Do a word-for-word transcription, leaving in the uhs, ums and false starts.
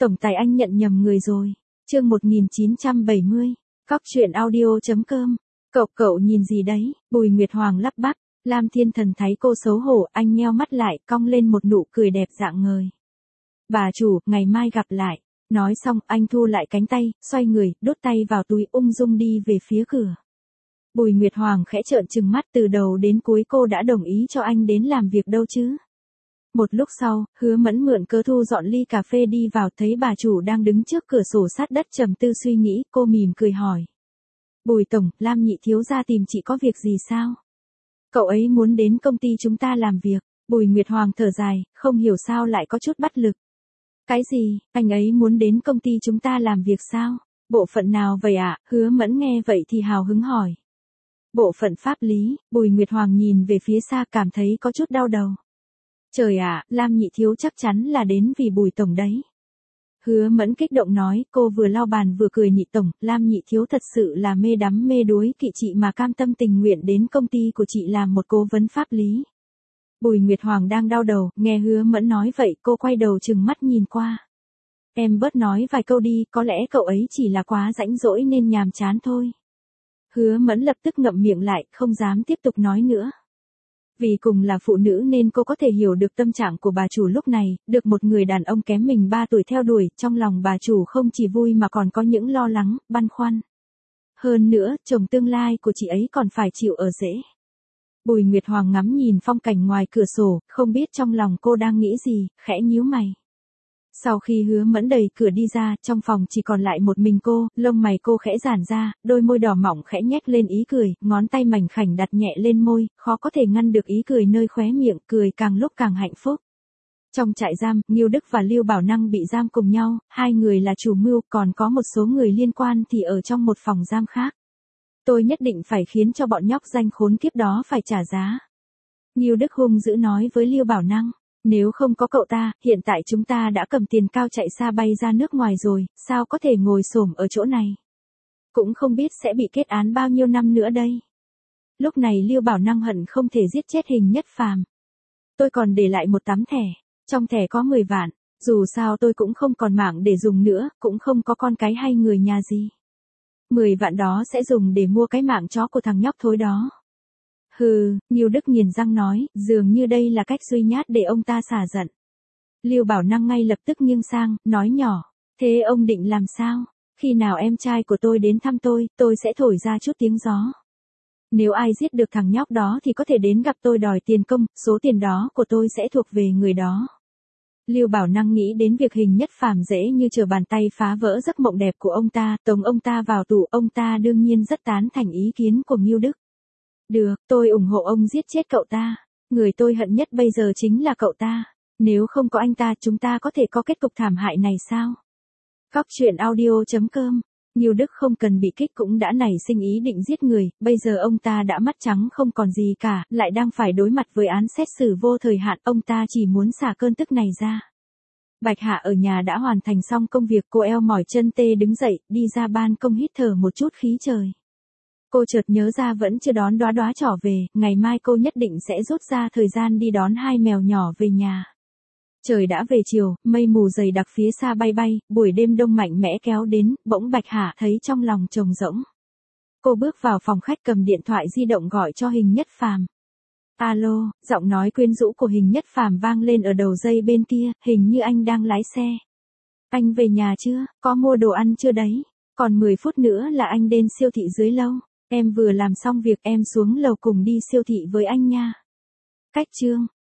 Tổng tài anh nhận nhầm người rồi. Chương một nghìn chín trăm bảy mươi. Cóc truyện audio.com. Cậu cậu nhìn gì đấy? Bùi Nguyệt Hoàng lắp bắp. Lam Thiên Thần thấy cô xấu hổ, anh nheo mắt lại, cong lên một nụ cười đẹp rạng ngời. Bà chủ, ngày mai gặp lại. Nói xong, anh thu lại cánh tay, xoay người, đút tay vào túi ung dung đi về phía cửa. Bùi Nguyệt Hoàng khẽ trợn trừng mắt, từ đầu đến cuối cô đã đồng ý cho anh đến làm việc đâu chứ. Một lúc sau, Hứa Mẫn mượn cớ thu dọn ly cà phê đi vào, thấy bà chủ đang đứng trước cửa sổ sát đất trầm tư suy nghĩ, cô mỉm cười hỏi. Bùi tổng, Lam nhị thiếu gia tìm chị có việc gì sao? Cậu ấy muốn đến công ty chúng ta làm việc. Bùi Nguyệt Hoàng thở dài, không hiểu sao lại có chút bất lực. Cái gì, anh ấy muốn đến công ty chúng ta làm việc sao? Bộ phận nào vậy ạ? À? Hứa Mẫn nghe vậy thì hào hứng hỏi. Bộ phận pháp lý. Bùi Nguyệt Hoàng nhìn về phía xa, cảm thấy có chút đau đầu. Trời ạ, à, Lam nhị thiếu chắc chắn là đến vì Bùi tổng đấy. Hứa Mẫn kích động nói, cô vừa lau bàn vừa cười, nhị tổng, Lam nhị thiếu thật sự là mê đắm mê đuối kỵ chị mà cam tâm tình nguyện đến công ty của chị làm một cố vấn pháp lý. Bùi Nguyệt Hoàng đang đau đầu, nghe Hứa Mẫn nói vậy, cô quay đầu trừng mắt nhìn qua. Em bớt nói vài câu đi, có lẽ cậu ấy chỉ là quá rãnh rỗi nên nhàm chán thôi. Hứa Mẫn lập tức ngậm miệng lại, không dám tiếp tục nói nữa. Vì cùng là phụ nữ nên cô có thể hiểu được tâm trạng của bà chủ lúc này, được một người đàn ông kém mình ba tuổi theo đuổi, trong lòng bà chủ không chỉ vui mà còn có những lo lắng, băn khoăn. Hơn nữa, chồng tương lai của chị ấy còn phải chịu ở rễ. Bùi Nguyệt Hoàng ngắm nhìn phong cảnh ngoài cửa sổ, không biết trong lòng cô đang nghĩ gì, khẽ nhíu mày. Sau khi Hứa Mẫn đẩy cửa đi ra, trong phòng chỉ còn lại một mình cô, lông mày cô khẽ giãn ra, đôi môi đỏ mọng khẽ nhếch lên ý cười, ngón tay mảnh khảnh đặt nhẹ lên môi, khó có thể ngăn được ý cười nơi khóe miệng, cười càng lúc càng hạnh phúc. Trong trại giam, Ngưu Đức và Lưu Bảo Năng bị giam cùng nhau, hai người là chủ mưu, còn có một số người liên quan thì ở trong một phòng giam khác. Tôi nhất định phải khiến cho bọn nhóc danh khốn kiếp đó phải trả giá. Ngưu Đức hung dữ nói với Lưu Bảo Năng. Nếu không có cậu ta, hiện tại chúng ta đã cầm tiền cao chạy xa bay ra nước ngoài rồi, sao có thể ngồi xổm ở chỗ này? Cũng không biết sẽ bị kết án bao nhiêu năm nữa đây. Lúc này Lưu Bảo Năng hận không thể giết chết Hình Nhất Phàm. Tôi còn để lại một tấm thẻ, trong thẻ có mười vạn, dù sao tôi cũng không còn mạng để dùng nữa, cũng không có con cái hay người nhà gì. mười vạn đó sẽ dùng để mua cái mạng chó của thằng nhóc thối đó. Hừ, Ngưu Đức nghiền răng nói, dường như đây là cách duy nhất để ông ta xả giận. Lưu Bảo Năng ngay lập tức nghiêng sang, nói nhỏ, thế ông định làm sao? Khi nào em trai của tôi đến thăm tôi, tôi sẽ thổi ra chút tiếng gió. Nếu ai giết được thằng nhóc đó thì có thể đến gặp tôi đòi tiền công, số tiền đó của tôi sẽ thuộc về người đó. Lưu Bảo Năng nghĩ đến việc Hình Nhất Phàm dễ như trở bàn tay phá vỡ giấc mộng đẹp của ông ta, tống ông ta vào tù, ông ta đương nhiên rất tán thành ý kiến của Ngưu Đức. Được, tôi ủng hộ ông giết chết cậu ta. Người tôi hận nhất bây giờ chính là cậu ta. Nếu không có anh ta, chúng ta có thể có kết cục thảm hại này sao? Cóc truyện audio.com. Ngưu Đức không cần bị kích cũng đã nảy sinh ý định giết người, bây giờ ông ta đã mắt trắng không còn gì cả, lại đang phải đối mặt với án xét xử vô thời hạn, ông ta chỉ muốn xả cơn tức này ra. Bạch Hạ ở nhà đã hoàn thành xong công việc, cô eo mỏi chân tê đứng dậy, đi ra ban công hít thở một chút khí trời. Cô chợt nhớ ra vẫn chưa đón Đóa Đóa trở về, ngày mai cô nhất định sẽ rút ra thời gian đi đón hai mèo nhỏ về nhà. Trời đã về chiều, mây mù dày đặc phía xa bay bay, buổi đêm đông mạnh mẽ kéo đến, bỗng Bạch Hạ thấy trong lòng trống rỗng. Cô bước vào phòng khách cầm điện thoại di động gọi cho Hình Nhất Phàm. Alo, giọng nói quyến rũ của Hình Nhất Phàm vang lên ở đầu dây bên kia, hình như anh đang lái xe. Anh về nhà chưa, có mua đồ ăn chưa đấy? Còn mười phút nữa là anh đến siêu thị dưới lâu. Em vừa làm xong việc, em xuống lầu cùng đi siêu thị với anh nha. Cách chương.